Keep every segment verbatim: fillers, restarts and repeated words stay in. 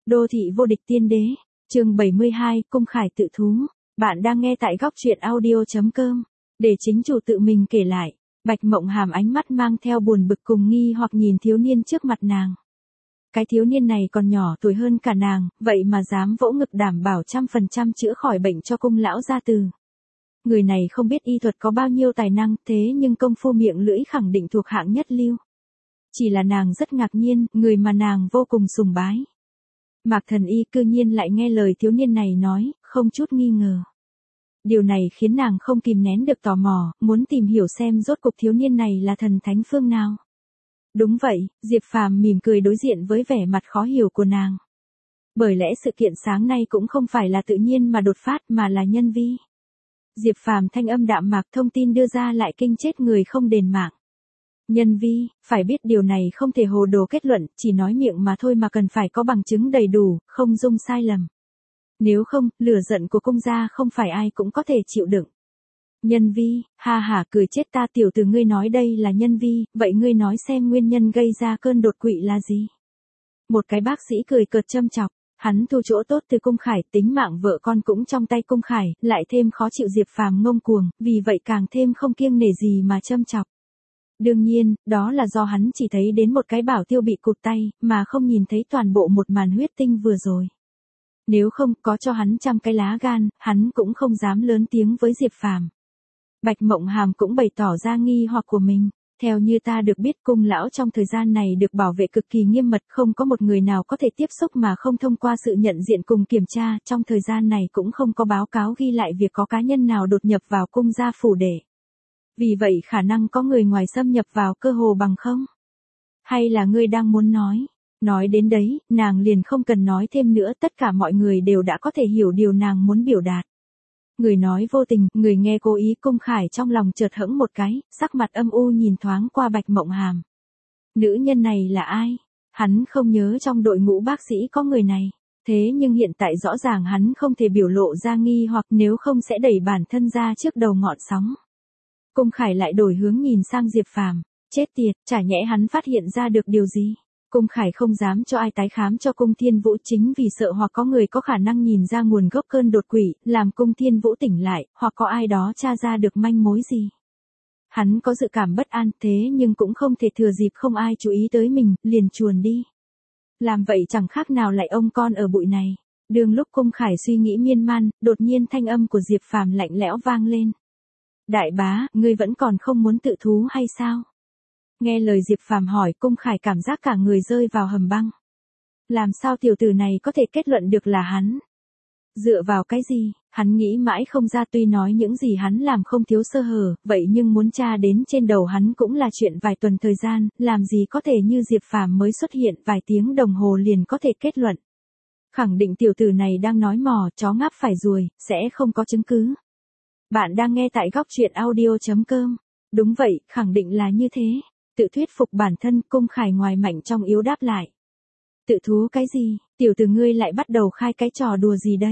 Đô thị vô địch tiên đế, chương bảy mươi hai, Cung Khải tự thú. Bạn đang nghe tại góc truyện audio chấm com. Để chính chủ tự mình kể lại, Bạch Mộng Hàm ánh mắt mang theo buồn bực cùng nghi hoặc nhìn thiếu niên trước mặt nàng. Cái thiếu niên này còn nhỏ tuổi hơn cả nàng, vậy mà dám vỗ ngực đảm bảo trăm phần trăm chữa khỏi bệnh cho cung lão gia từ. Người này không biết y thuật có bao nhiêu tài năng, thế nhưng công phu miệng lưỡi khẳng định thuộc hạng nhất lưu. Chỉ là nàng rất ngạc nhiên, người mà nàng vô cùng sùng bái. Mạc Thần Y cư nhiên lại nghe lời thiếu niên này nói, không chút nghi ngờ. Điều này khiến nàng không kìm nén được tò mò, muốn tìm hiểu xem rốt cục thiếu niên này là thần thánh phương nào. Đúng vậy, Diệp Phàm mỉm cười đối diện với vẻ mặt khó hiểu của nàng. Bởi lẽ sự kiện sáng nay cũng không phải là tự nhiên mà đột phát mà là nhân vi. Diệp Phàm thanh âm đạm mạc thông tin đưa ra lại kinh chết người không đền mạng. Nhân vi, phải biết điều này không thể hồ đồ kết luận, chỉ nói miệng mà thôi mà cần phải có bằng chứng đầy đủ, không dung sai lầm. Nếu không, lửa giận của cung gia không phải ai cũng có thể chịu đựng. Nhân vi, ha hả cười chết ta, tiểu tử ngươi nói đây là nhân vi, vậy ngươi nói xem nguyên nhân gây ra cơn đột quỵ là gì? Một cái bác sĩ cười cợt châm chọc, hắn thu chỗ tốt từ Cung Khải, tính mạng vợ con cũng trong tay Cung Khải, lại thêm khó chịu Diệp Phàm ngông cuồng, vì vậy càng thêm không kiêng nể gì mà châm chọc. Đương nhiên, đó là do hắn chỉ thấy đến một cái bảo tiêu bị cụt tay, mà không nhìn thấy toàn bộ một màn huyết tinh vừa rồi. Nếu không có cho hắn trăm cái lá gan, hắn cũng không dám lớn tiếng với Diệp Phàm. Bạch Mộng Hàm cũng bày tỏ ra nghi hoặc của mình. Theo như ta được biết, cung lão trong thời gian này được bảo vệ cực kỳ nghiêm mật, không có một người nào có thể tiếp xúc mà không thông qua sự nhận diện cùng kiểm tra. Trong thời gian này cũng không có báo cáo ghi lại việc có cá nhân nào đột nhập vào cung gia phủ để. Vì vậy khả năng có người ngoài xâm nhập vào cơ hồ bằng không? Hay là ngươi đang muốn nói? Nói đến đấy, nàng liền không cần nói thêm nữa, tất cả mọi người đều đã có thể hiểu điều nàng muốn biểu đạt. Người nói vô tình, người nghe cố ý. Cung Khải trong lòng chợt hững một cái, sắc mặt âm u nhìn thoáng qua Bạch Mộng Hàm. Nữ nhân này là ai? Hắn không nhớ trong đội ngũ bác sĩ có người này. Thế nhưng hiện tại rõ ràng hắn không thể biểu lộ ra nghi hoặc, nếu không sẽ đẩy bản thân ra trước đầu ngọn sóng. Cung Khải lại đổi hướng nhìn sang Diệp Phàm, chết tiệt, chả nhẽ hắn phát hiện ra được điều gì. Cung Khải không dám cho ai tái khám cho Cung Thiên Vũ chính vì sợ hoặc có người có khả năng nhìn ra nguồn gốc cơn đột quỵ, làm Cung Thiên Vũ tỉnh lại, hoặc có ai đó tra ra được manh mối gì. Hắn có dự cảm bất an, thế nhưng cũng không thể thừa dịp không ai chú ý tới mình, liền chuồn đi. Làm vậy chẳng khác nào lại ông con ở bụi này. Đường lúc Cung Khải suy nghĩ miên man, đột nhiên thanh âm của Diệp Phàm lạnh lẽo vang lên. Đại bá, ngươi vẫn còn không muốn tự thú hay sao? Nghe lời Diệp Phàm hỏi, Cung Khải cảm giác cả người rơi vào hầm băng. Làm sao tiểu tử này có thể kết luận được là hắn? Dựa vào cái gì? Hắn nghĩ mãi không ra, tuy nói những gì hắn làm không thiếu sơ hở, vậy nhưng muốn tra đến trên đầu hắn cũng là chuyện vài tuần thời gian, làm gì có thể như Diệp Phàm mới xuất hiện vài tiếng đồng hồ liền có thể kết luận. Khẳng định tiểu tử này đang nói mò, chó ngáp phải ruồi, sẽ không có chứng cứ. Bạn đang nghe tại góc truyện audio chấm com. Đúng vậy, khẳng định là như thế. Tự thuyết phục bản thân, Cung Khải ngoài mạnh trong yếu đáp lại. Tự thú cái gì, tiểu tử ngươi lại bắt đầu khai cái trò đùa gì đây?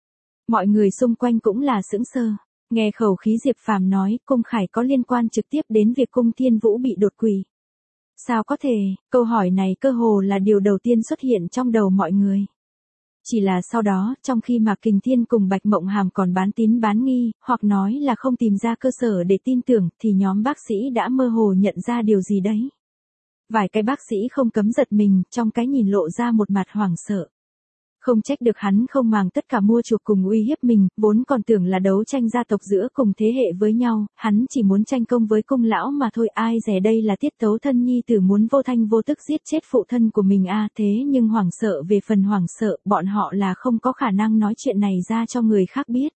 Mọi người xung quanh cũng là sững sờ. Nghe khẩu khí Diệp Phàm nói, Cung Khải có liên quan trực tiếp đến việc Cung Thiên Vũ bị đột quỵ. Sao có thể, câu hỏi này cơ hồ là điều đầu tiên xuất hiện trong đầu mọi người. Chỉ là sau đó, trong khi Mạc Kình Thiên cùng Bạch Mộng Hàm còn bán tín bán nghi, hoặc nói là không tìm ra cơ sở để tin tưởng, thì nhóm bác sĩ đã mơ hồ nhận ra điều gì đấy. Vài cái bác sĩ không cấm giật mình, trong cái nhìn lộ ra một mặt hoảng sợ. Không trách được hắn không màng tất cả mua chuộc cùng uy hiếp mình, vốn còn tưởng là đấu tranh gia tộc giữa cùng thế hệ với nhau, hắn chỉ muốn tranh công với cung lão mà thôi, ai dè đây là tiết tấu thân nhi tử muốn vô thanh vô tức giết chết phụ thân của mình à. Thế nhưng hoảng sợ về phần hoảng sợ, bọn họ là không có khả năng nói chuyện này ra cho người khác biết.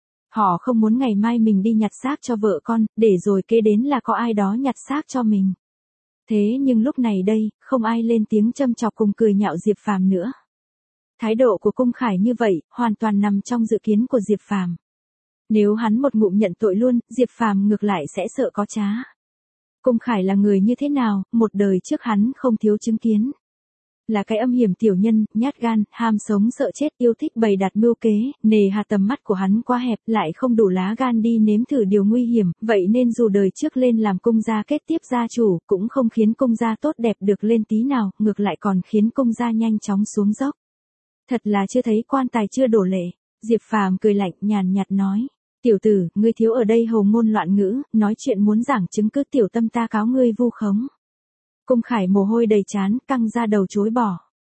Họ không muốn ngày mai mình đi nhặt xác cho vợ con, để rồi kế đến là có ai đó nhặt xác cho mình. Thế nhưng lúc này đây, không ai lên tiếng châm chọc cùng cười nhạo Diệp Phàm nữa. Thái độ của Cung Khải như vậy, hoàn toàn nằm trong dự kiến của Diệp Phàm. Nếu hắn một ngụm nhận tội luôn, Diệp Phàm ngược lại sẽ sợ có trá. Cung Khải là người như thế nào, một đời trước hắn không thiếu chứng kiến. Là cái âm hiểm tiểu nhân, nhát gan, ham sống sợ chết, yêu thích bày đặt mưu kế, nề hà tầm mắt của hắn quá hẹp, lại không đủ lá gan đi nếm thử điều nguy hiểm, vậy nên dù đời trước lên làm cung gia kết tiếp gia chủ, cũng không khiến cung gia tốt đẹp được lên tí nào, ngược lại còn khiến cung gia nhanh chóng xuống dốc. Thật là chưa thấy quan tài chưa đổ lệ. Diệp Phàm cười lạnh nhàn nhạt nói. Tiểu tử, ngươi thiếu ở đây hồ ngôn loạn ngữ, nói chuyện muốn giảng chứng cứ tiểu tâm ta cáo ngươi vu khống. Cung Khải mồ hôi đầy trán, căng ra đầu chối bỏ.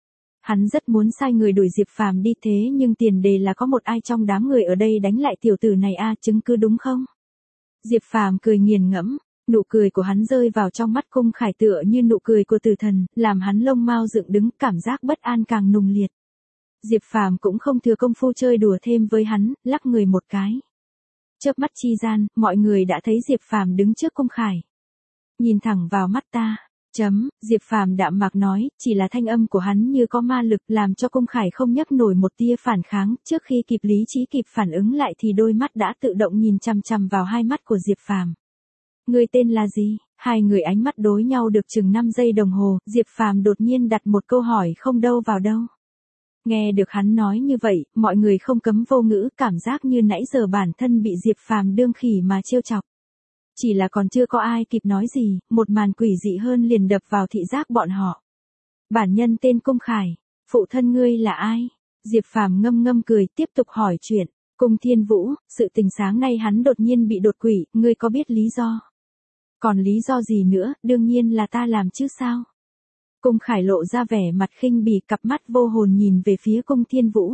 Hắn rất muốn sai người đuổi Diệp Phàm đi thế nhưng tiền đề là có một ai trong đám người ở đây đánh lại tiểu tử này a, chứng cứ đúng không? Diệp Phàm cười nghiền ngẫm, nụ cười của hắn rơi vào trong mắt Cung Khải tựa như nụ cười của tử thần, làm hắn lông mao dựng đứng, cảm giác bất an càng nùng liệt. Diệp Phàm cũng không thừa công phu chơi đùa thêm với hắn, lắc người một cái. Chớp mắt chi gian, mọi người đã thấy Diệp Phàm đứng trước Cung Khải. Nhìn thẳng vào mắt ta. Chấm, Diệp Phàm đạm mạc nói, chỉ là thanh âm của hắn như có ma lực làm cho Cung Khải không nhấc nổi một tia phản kháng, trước khi kịp lý trí kịp phản ứng lại thì đôi mắt đã tự động nhìn chằm chằm vào hai mắt của Diệp Phàm. Người tên là gì? Hai người ánh mắt đối nhau được chừng năm giây đồng hồ, Diệp Phàm đột nhiên đặt một câu hỏi không đâu vào đâu. Nghe được hắn nói như vậy, mọi người không cấm vô ngữ, cảm giác như nãy giờ bản thân bị Diệp Phàm đương khỉ mà trêu chọc. Chỉ là còn chưa có ai kịp nói gì, một màn quỷ dị hơn liền đập vào thị giác bọn họ. Bản nhân tên Cung Khải, phụ thân ngươi là ai? Diệp Phàm ngâm ngâm cười, tiếp tục hỏi chuyện. Cung Thiên Vũ, sự tình sáng nay hắn đột nhiên bị đột quỵ, ngươi có biết lý do? Còn lý do gì nữa, đương nhiên là ta làm chứ sao? Cung Khải lộ ra vẻ mặt khinh bỉ, cặp mắt vô hồn nhìn về phía Cung Thiên Vũ.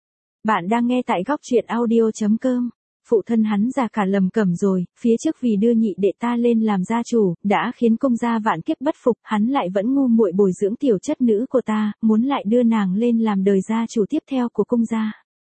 Bạn đang nghe tại góc truyện audio chấm com. Phụ thân hắn già cả lầm cẩm rồi, phía trước vì đưa nhị đệ ta lên làm gia chủ, đã khiến Cung gia vạn kiếp bất phục, hắn lại vẫn ngu muội bồi dưỡng tiểu chất nữ của ta, muốn lại đưa nàng lên làm đời gia chủ tiếp theo của Cung gia.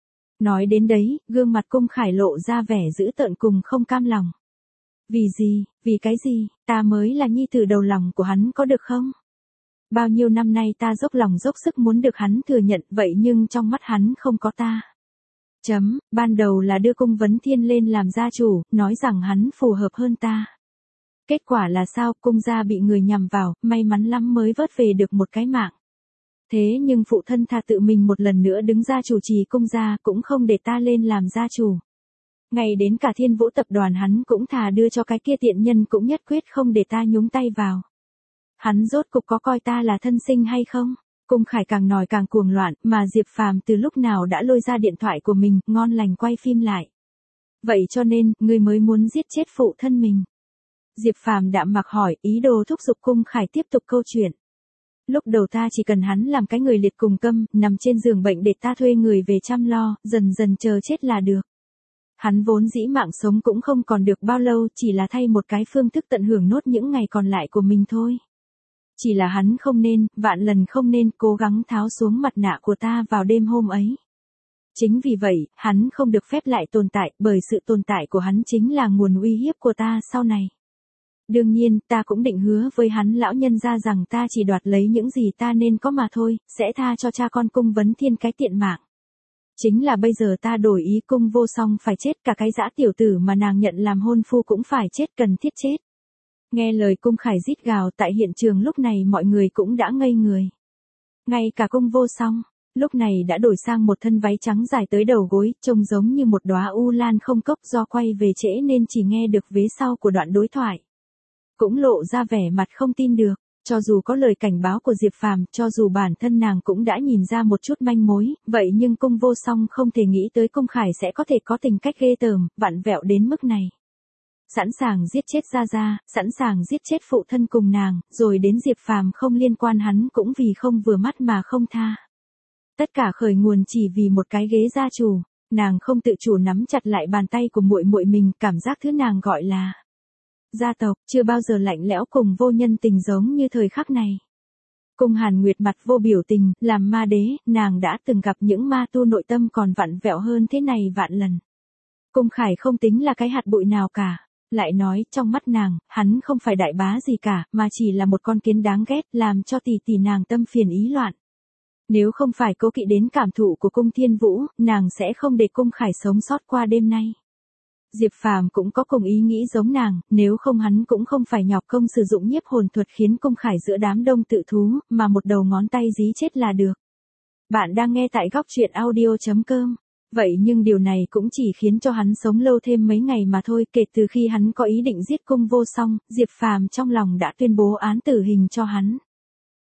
Nói đến đấy, gương mặt Cung Khải lộ ra vẻ dữ tợn cùng không cam lòng. Vì gì, vì cái gì, ta mới là nhi tử đầu lòng của hắn có được không? Bao nhiêu năm nay ta dốc lòng dốc sức muốn được hắn thừa nhận, vậy nhưng trong mắt hắn không có ta. Chấm, ban đầu là đưa Cung Vấn Thiên lên làm gia chủ, nói rằng hắn phù hợp hơn ta. Kết quả là sao, Cung gia bị người nhằm vào, may mắn lắm mới vớt về được một cái mạng. Thế nhưng phụ thân thà tự mình một lần nữa đứng ra chủ trì Cung gia, cũng không để ta lên làm gia chủ. Ngay đến cả Thiên Vũ tập đoàn hắn cũng thà đưa cho cái kia tiện nhân, cũng nhất quyết không để ta nhúng tay vào. Hắn rốt cục có coi ta là thân sinh hay không? Cung Khải càng nói càng cuồng loạn, mà Diệp Phàm từ lúc nào đã lôi ra điện thoại của mình, ngon lành quay phim lại. Vậy cho nên, ngươi mới muốn giết chết phụ thân mình. Diệp Phàm đạm mặc hỏi, ý đồ thúc giục Cung Khải tiếp tục câu chuyện. Lúc đầu ta chỉ cần hắn làm cái người liệt cùng câm, nằm trên giường bệnh để ta thuê người về chăm lo, dần dần chờ chết là được. Hắn vốn dĩ mạng sống cũng không còn được bao lâu, chỉ là thay một cái phương thức tận hưởng nốt những ngày còn lại của mình thôi. Chỉ là hắn không nên, vạn lần không nên cố gắng tháo xuống mặt nạ của ta vào đêm hôm ấy. Chính vì vậy, hắn không được phép lại tồn tại, bởi sự tồn tại của hắn chính là nguồn uy hiếp của ta sau này. Đương nhiên, ta cũng định hứa với hắn lão nhân gia rằng ta chỉ đoạt lấy những gì ta nên có mà thôi, sẽ tha cho cha con Cung Vấn Thiên cái tiện mạng. Chính là bây giờ ta đổi ý, Cung Vô Song phải chết, cả cái dã tiểu tử mà nàng nhận làm hôn phu cũng phải chết, cần thiết chết. Nghe lời Cung Khải rít gào tại hiện trường, lúc này mọi người cũng đã ngây người. Ngay cả Cung Vô Song, lúc này đã đổi sang một thân váy trắng dài tới đầu gối, trông giống như một đóa u lan không cốc, do quay về trễ nên chỉ nghe được vế sau của đoạn đối thoại. Cũng lộ ra vẻ mặt không tin được, cho dù có lời cảnh báo của Diệp Phàm, cho dù bản thân nàng cũng đã nhìn ra một chút manh mối, vậy nhưng Cung Vô Song không thể nghĩ tới Cung Khải sẽ có thể có tình cách ghê tởm, vặn vẹo đến mức này. Sẵn sàng giết chết Gia Gia, sẵn sàng giết chết phụ thân cùng nàng, rồi đến Diệp Phàm không liên quan hắn cũng vì không vừa mắt mà không tha. Tất cả khởi nguồn chỉ vì một cái ghế gia chủ, nàng không tự chủ nắm chặt lại bàn tay của muội muội mình, cảm giác thứ nàng gọi là gia tộc, chưa bao giờ lạnh lẽo cùng vô nhân tình giống như thời khắc này. Cung Hàn Nguyệt mặt vô biểu tình, làm ma đế, nàng đã từng gặp những ma tu nội tâm còn vặn vẹo hơn thế này vạn lần. Cung Khải không tính là cái hạt bụi nào cả. Lại nói, trong mắt nàng, hắn không phải đại bá gì cả, mà chỉ là một con kiến đáng ghét, làm cho tỷ tỷ nàng tâm phiền ý loạn. Nếu không phải cố kỵ đến cảm thụ của Cung Thiên Vũ, nàng sẽ không để Cung Khải sống sót qua đêm nay. Diệp Phàm cũng có cùng ý nghĩ giống nàng, nếu không hắn cũng không phải nhọc công sử dụng nhiếp hồn thuật khiến Cung Khải giữa đám đông tự thú, mà một đầu ngón tay dí chết là được. Bạn đang nghe tại góc truyện audio chấm com. Vậy nhưng điều này cũng chỉ khiến cho hắn sống lâu thêm mấy ngày mà thôi, kể từ khi hắn có ý định giết Cung Vô Song, Diệp Phàm trong lòng đã tuyên bố án tử hình cho hắn.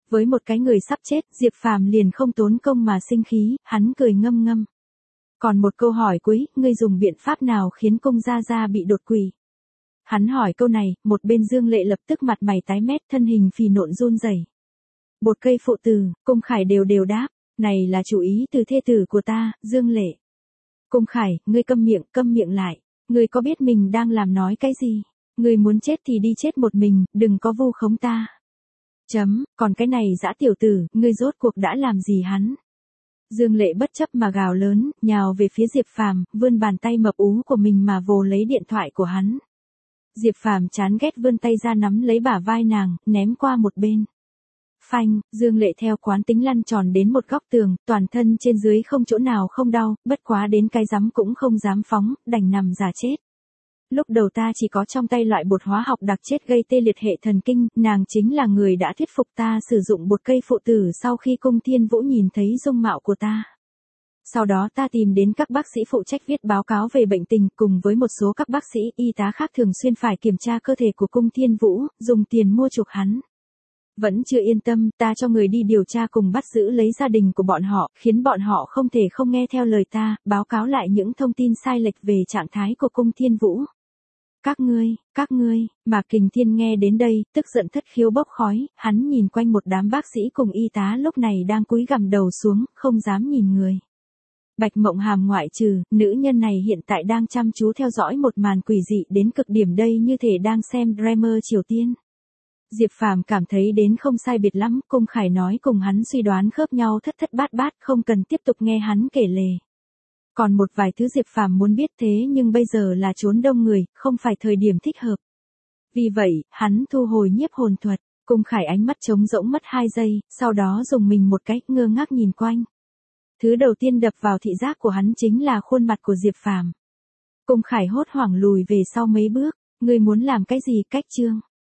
Với một cái người sắp chết, Diệp Phàm liền không tốn công mà sinh khí, hắn cười ngâm ngâm. Còn một câu hỏi cuối, ngươi dùng biện pháp nào khiến cung gia gia bị đột quỵ? Hắn hỏi câu này, một bên Dương Lệ lập tức mặt mày tái mét, thân hình phì nộn run rẩy. Bột cây phụ tử, Cung Khải đều đều đáp, này là chủ ý từ thê tử của ta, Dương Lệ. Cung Khải, ngươi câm miệng, câm miệng lại, ngươi có biết mình đang làm nói cái gì? Ngươi muốn chết thì đi chết một mình, đừng có vu khống ta. Chấm, còn cái này dã tiểu tử, ngươi rốt cuộc đã làm gì hắn? Dương Lệ bất chấp mà gào lớn, nhào về phía Diệp Phàm, vươn bàn tay mập ú của mình mà vồ lấy điện thoại của hắn. Diệp Phàm chán ghét vươn tay ra nắm lấy bả vai nàng, ném qua một bên. Phanh, Dương Lệ theo quán tính lăn tròn đến một góc tường, toàn thân trên dưới không chỗ nào không đau, bất quá đến cái rắm cũng không dám phóng, đành nằm giả chết. Lúc đầu ta chỉ có trong tay loại bột hóa học đặc chết gây tê liệt hệ thần kinh, nàng chính là người đã thuyết phục ta sử dụng bột cây phụ tử sau khi Cung Thiên Vũ nhìn thấy dung mạo của ta. Sau đó ta tìm đến các bác sĩ phụ trách viết báo cáo về bệnh tình, cùng với một số các bác sĩ y tá khác thường xuyên phải kiểm tra cơ thể của Cung Thiên Vũ, dùng tiền mua chuộc hắn. Vẫn chưa yên tâm, ta cho người đi điều tra cùng bắt giữ lấy gia đình của bọn họ, khiến bọn họ không thể không nghe theo lời ta, báo cáo lại những thông tin sai lệch về trạng thái của Cung Thiên Vũ. Các ngươi, các ngươi, mà Kình Thiên nghe đến đây, tức giận thất khiếu bốc khói, hắn nhìn quanh một đám bác sĩ cùng y tá lúc này đang cúi gằm đầu xuống, không dám nhìn người. Bạch Mộng Hàm ngoại trừ, nữ nhân này hiện tại đang chăm chú theo dõi một màn quỷ dị đến cực điểm đây như thể đang xem drama Triều Tiên. Diệp Phàm cảm thấy đến không sai biệt lắm, Cung Khải nói cùng hắn suy đoán khớp nhau thất thất bát bát, không cần tiếp tục nghe hắn kể lể. Còn một vài thứ Diệp Phàm muốn biết thế nhưng bây giờ là trốn đông người, không phải thời điểm thích hợp. Vì vậy, hắn thu hồi nhiếp hồn thuật, Cung Khải ánh mắt trống rỗng mất hai giây, sau đó dùng mình một cái, ngơ ngác nhìn quanh. Thứ đầu tiên đập vào thị giác của hắn chính là khuôn mặt của Diệp Phàm. Cung Khải hốt hoảng lùi về sau mấy bước, ngươi muốn làm cái gì cách chương?